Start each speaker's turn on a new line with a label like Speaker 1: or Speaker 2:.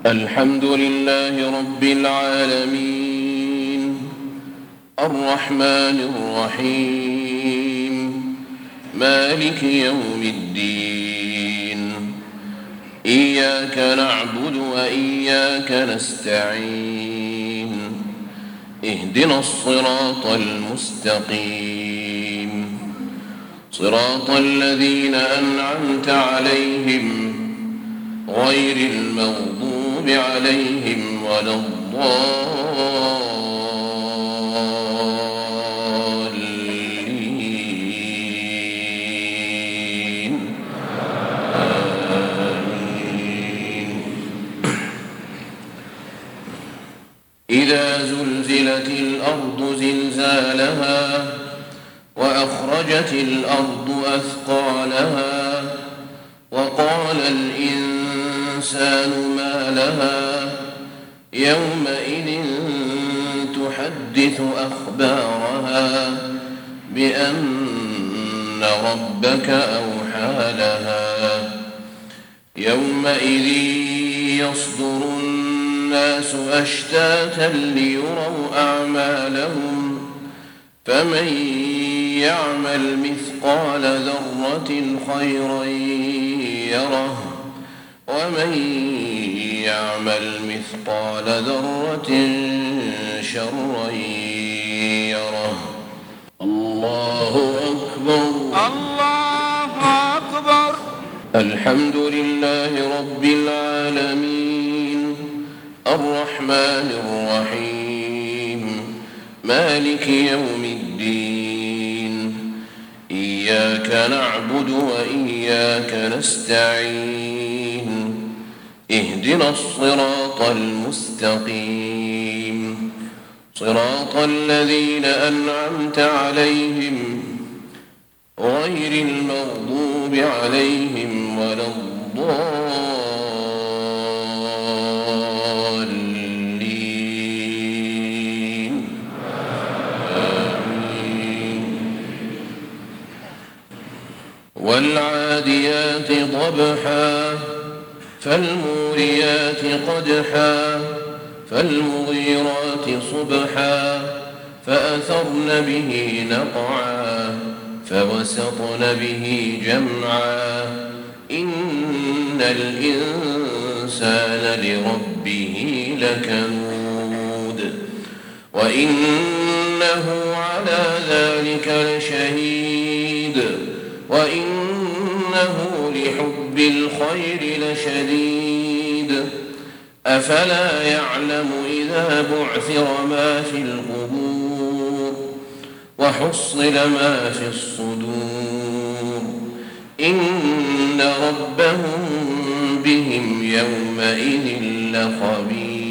Speaker 1: الحمد لله رب العالمين الرحمن الرحيم مالك يوم الدين إياك نعبد وإياك نستعين اهدنا الصراط المستقيم صراط الذين أنعمت عليهم غير المغضوب عليهم ولا الضالين آمين. إذا زلزلت الأرض زلزالها وأخرجت الأرض أثقالها وقال الإنسان ما لها يومئذ تحدث أخبارها بأن ربك أوحى لها يومئذ يصدر الناس أشتاتا ليروا أعمالهم فمن يعمل مثقال ذرة خيرا يره ومن يعمل مثقال ذرة شرا يره. الله أكبر
Speaker 2: الله أكبر.
Speaker 1: الحمد لله رب العالمين الرحمن الرحيم مالك يوم الدين إياك نعبد وإياك نستعين اهدنا الصراط المستقيم صراط الذين أنعمت عليهم غير المغضوب عليهم ولا الضالين آمين. والعاديات ضبحا فالموريات قدحا فالمغيرات صبحا فأثرن به نقعا فوسطن به جمعا إن الإنسان لربه لكنود وإنه على ذلك لشهيد وإنه لحب الخير لشديد أفلا يعلم إذا بعثر ما في القبور وحصل ما في الصدور إن ربهم بهم يومئذ لخبير.